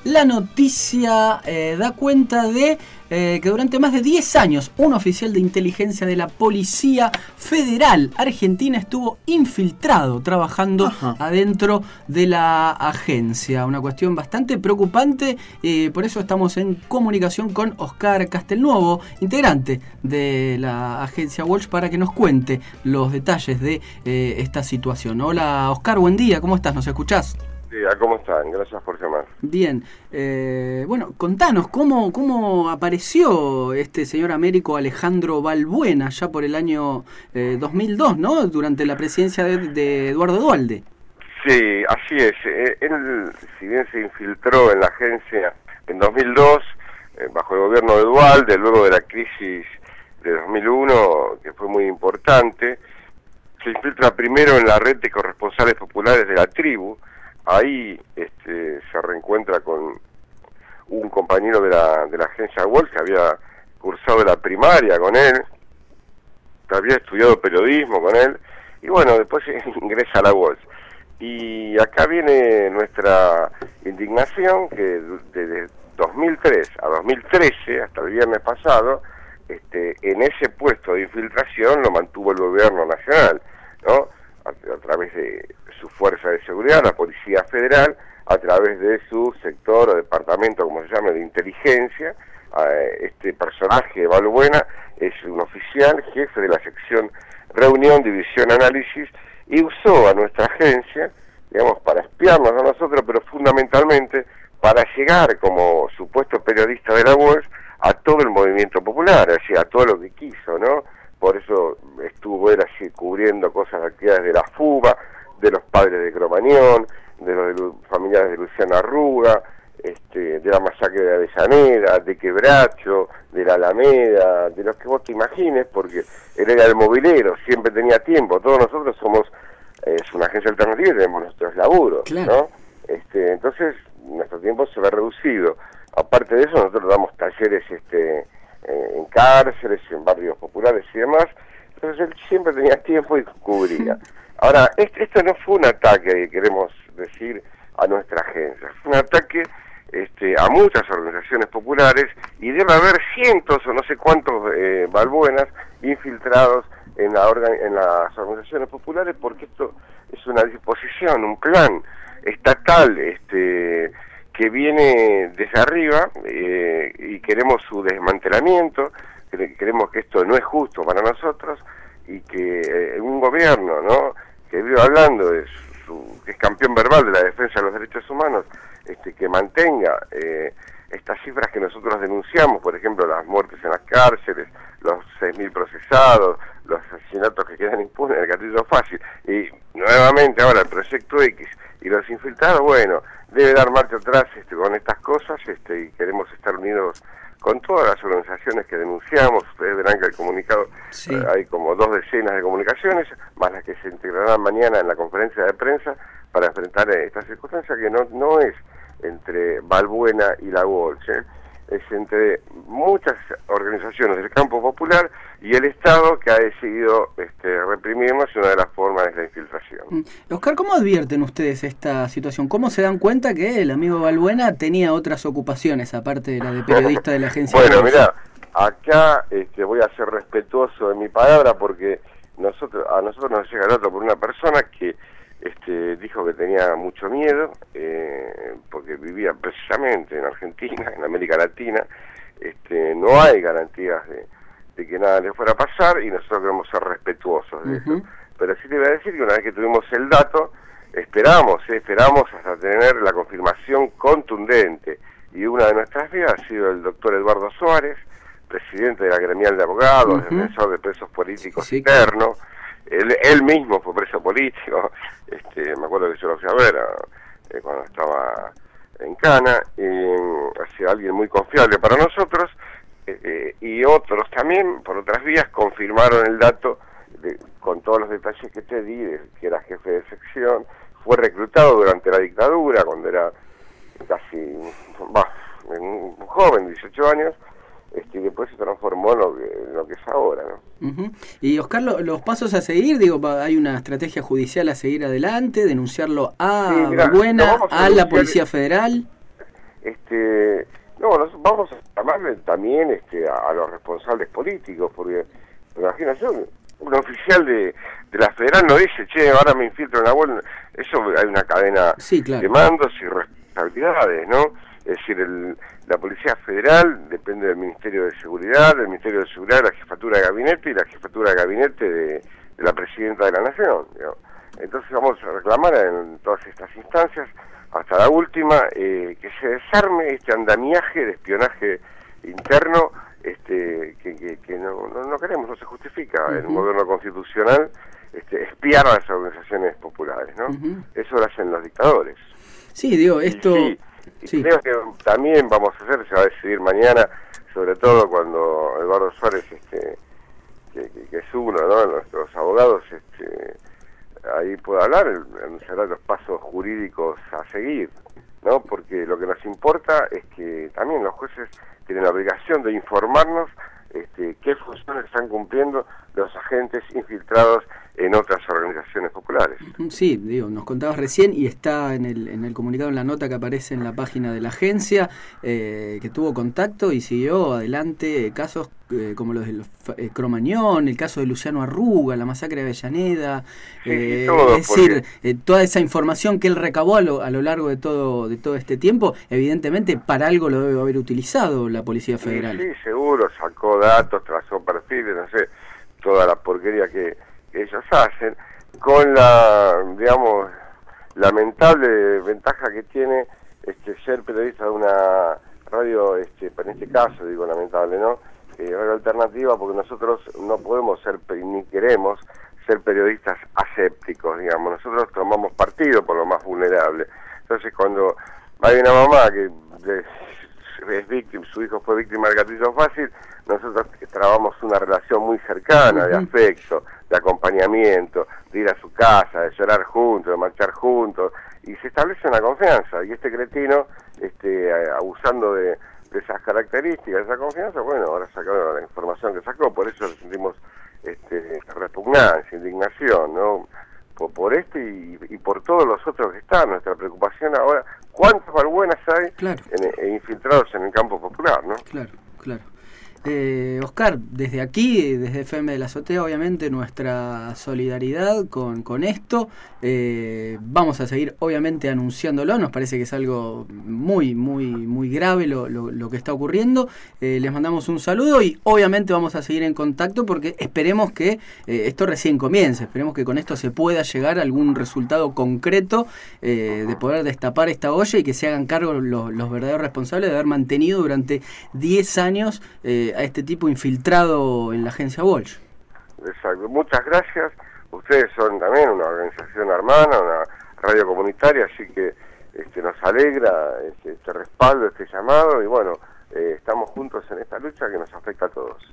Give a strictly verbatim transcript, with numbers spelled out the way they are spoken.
la noticia eh, da cuenta de eh, que durante más de diez años un oficial de inteligencia de la Policía Federal Argentina estuvo infiltrado trabajando Ajá. adentro de la agencia. Una cuestión bastante preocupante, eh, por eso estamos en comunicación con Oscar Castelnuovo, integrante de la agencia Walsh, para que nos cuente los detalles de eh, esta situación. Hola Oscar, buen día, ¿cómo estás? ¿Nos escuchás? Sí, ¿cómo están? Gracias por llamar. Bien, eh, bueno, contanos, ¿cómo, ¿cómo apareció este señor Américo Alejandro Balbuena ya por el año eh, dos mil dos, ¿no? Durante la presidencia de, de Eduardo Duhalde. Sí, así es. Él, si bien se infiltró en la agencia en dos mil dos, eh, bajo el gobierno de Duhalde, luego de la crisis de dos mil uno, que fue muy importante, se infiltra primero en la red de corresponsales populares de la tribu. Ahí este, se reencuentra con un compañero de la, de la agencia Walsh que había cursado la primaria con él, que había estudiado periodismo con él, y bueno, después ingresa a la Walsh. Y acá viene nuestra indignación, que desde dos mil tres a dos mil trece, hasta el viernes pasado, este, en ese puesto de infiltración lo mantuvo el gobierno nacional, ¿no? A, a través de su fuerza de seguridad, la Policía Federal, a través de su sector o departamento, como se llama, de inteligencia. Este personaje, Balbuena, es un oficial, jefe de la sección Reunión, División, Análisis, y usó a nuestra agencia, digamos, para espiarnos a nosotros, pero fundamentalmente para llegar como supuesto periodista de la Walsh a todo el movimiento popular, es decir, a todo lo que quiso, ¿no? Por eso estuvo él así cubriendo cosas, actividades de la FUBA, de los padres de Cromañón, de los de familiares de Luciana Arruga, este, de la masacre de Avellaneda, de Quebracho, de la Alameda, de los que vos te imagines, porque él era el movilero, siempre tenía tiempo. Todos nosotros somos, eh, es una agencia alternativa y tenemos nuestros laburos, claro, ¿no? Este, entonces, nuestro tiempo se ve reducido. Aparte de eso, nosotros damos talleres este, eh, en cárceles, en barrios populares y demás. Entonces él siempre tenía tiempo y cubría. Ahora, este, esto no fue un ataque, queremos decir, a nuestra agencia. Fue un ataque este, a muchas organizaciones populares, y debe haber cientos o no sé cuántos eh, Balbuenas infiltrados en, la organ en las organizaciones populares, porque esto es una disposición, un plan estatal este, que viene desde arriba, eh, y queremos su desmantelamiento. Creemos que esto no es justo para nosotros, y que eh, un gobierno, ¿no?, que vive hablando de su, que es campeón verbal de la defensa de los derechos humanos, este, que mantenga eh, estas cifras que nosotros denunciamos, por ejemplo, las muertes en las cárceles, los seis mil procesados, los asesinatos que quedan impunes, el gatillo fácil, y nuevamente ahora el Proyecto X y los infiltrados. Bueno, debe dar marcha atrás este, con estas cosas, este, y queremos estar unidos con todas las organizaciones que denunciamos. Ustedes verán que el comunicado, sí, eh, hay como dos decenas de comunicaciones, más las que se integrarán mañana en la conferencia de prensa para enfrentar esta circunstancia, que no, no es entre Balbuena y la Walsh, ¿eh? Es entre muchas organizaciones del campo popular y el Estado, que ha decidido este, reprimirnos, y una de las formas es la infiltración. Oscar, ¿cómo advierten ustedes esta situación? ¿Cómo se dan cuenta que el amigo Balbuena tenía otras ocupaciones, aparte de la de periodista de la agencia? Bueno, mira, acá este, voy a ser respetuoso de mi palabra, porque nosotros a nosotros nos llega el dato por una persona que este, dijo que tenía mucho miedo, eh, porque vivía precisamente en Argentina, en América Latina. Este, no hay garantías de, de que nada le fuera a pasar, y nosotros queremos ser respetuosos de uh-huh. eso. Pero sí te voy a decir que una vez que tuvimos el dato, esperamos, eh, esperamos hasta tener la confirmación contundente. Y una de nuestras vidas ha sido el doctor Eduardo Suárez, presidente de la gremial de abogados, uh-huh. defensor de presos políticos sí, internos. Él, él mismo fue preso político, este, me acuerdo que yo lo fui a ver eh, cuando estaba en Cana, y ha sido alguien muy confiable para nosotros, eh, eh, y otros también, por otras vías, confirmaron el dato de, con todos los detalles que te di, de, que era jefe de sección, fue reclutado durante la dictadura, cuando era casi, bah, un joven, dieciocho años, este, y después se transformó en lo que, en lo que es ahora, ¿no? Uh-huh. Y Oscar, lo, los pasos a seguir, digo, hay una estrategia judicial a seguir adelante, denunciarlo a sí, Balbuena, a, a la Policía Federal. Este, este, no, nos vamos a llamarle también este, a, a los responsables políticos, porque imagínate, un oficial de, de la federal no dice, che, ahora me infiltro en la web. Eso hay una cadena sí, claro. de mandos y responsabilidades, ¿no? Es decir, el, la Policía Federal depende del Ministerio de Seguridad, del Ministerio de Seguridad, de la Jefatura de Gabinete y la Jefatura de Gabinete de, de la Presidenta de la Nación, ¿no? Entonces vamos a reclamar en todas estas instancias, hasta la última, eh, que se desarme este andamiaje de espionaje interno este, que, que, que no, no, no queremos, no se justifica. Uh-huh. En un gobierno constitucional este, espiar a las organizaciones populares, ¿no? Uh-huh. Eso lo hacen los dictadores. Sí, digo, esto... Y sí, y sí. creo que también vamos a hacer, se va a decidir mañana, sobre todo cuando Eduardo Suárez, este, que, que, que es uno, ¿no?, de nuestros abogados, este, ahí puede hablar, anunciará los pasos jurídicos a seguir, ¿no? Porque lo que nos importa es que también los jueces tienen la obligación de informarnos este, qué funciones están cumpliendo los agentes infiltrados en otras organizaciones populares. Sí, digo, nos contabas recién y está en el, en el comunicado, en la nota que aparece en la página de la agencia, eh, que tuvo contacto y siguió adelante eh, casos eh, como los de eh, Cromañón, el caso de Luciano Arruga, la masacre de Avellaneda, sí, eh, sí, todo, es decir, porque... eh, toda esa información que él recabó a lo, a lo largo de todo, de todo este tiempo, evidentemente para algo lo debe haber utilizado la Policía Federal. Sí, sí, seguro, sacó datos, trazó perfiles, no sé, toda la porquería que ellos hacen, con la, digamos, lamentable ventaja que tiene este ser periodista de una radio, este, en este caso digo lamentable, ¿no?, eh, radio alternativa, porque nosotros no podemos ser, ni queremos ser periodistas asépticos, digamos, nosotros tomamos partido por lo más vulnerable. Entonces cuando hay una mamá que de, es víctima, su hijo fue víctima del gatillo fácil, nosotros trabamos una relación muy cercana, uh-huh, de afecto, de acompañamiento, de ir a su casa, de llorar juntos, de marchar juntos, y se establece una confianza, y este cretino, este, abusando de, de esas características, de esa confianza, bueno, ahora sacó la información que sacó, por eso sentimos este, repugnancia, indignación, ¿no?, por, por este y, y por todos los otros que están. Nuestra preocupación ahora, ¿cuántas balbuenas hay, claro, en, en infiltrados en el campo popular, ¿no? Claro, claro. Eh, Oscar, desde aquí, desde F M de la Azotea, obviamente nuestra solidaridad con, con esto. Eh, vamos a seguir, obviamente, anunciándolo. Nos parece que es algo muy, muy, muy grave lo, lo, lo que está ocurriendo. Eh, les mandamos un saludo y, obviamente, vamos a seguir en contacto porque esperemos que eh, esto recién comience. Esperemos que con esto se pueda llegar a algún resultado concreto eh, de poder destapar esta olla y que se hagan cargo los, los verdaderos responsables de haber mantenido durante diez años eh, a este tipo infiltrado en la agencia Walsh. Exacto, muchas gracias. Ustedes son también una organización hermana, una radio comunitaria, así que este, nos alegra este, este respaldo, este llamado, y bueno, eh, estamos juntos en esta lucha que nos afecta a todos.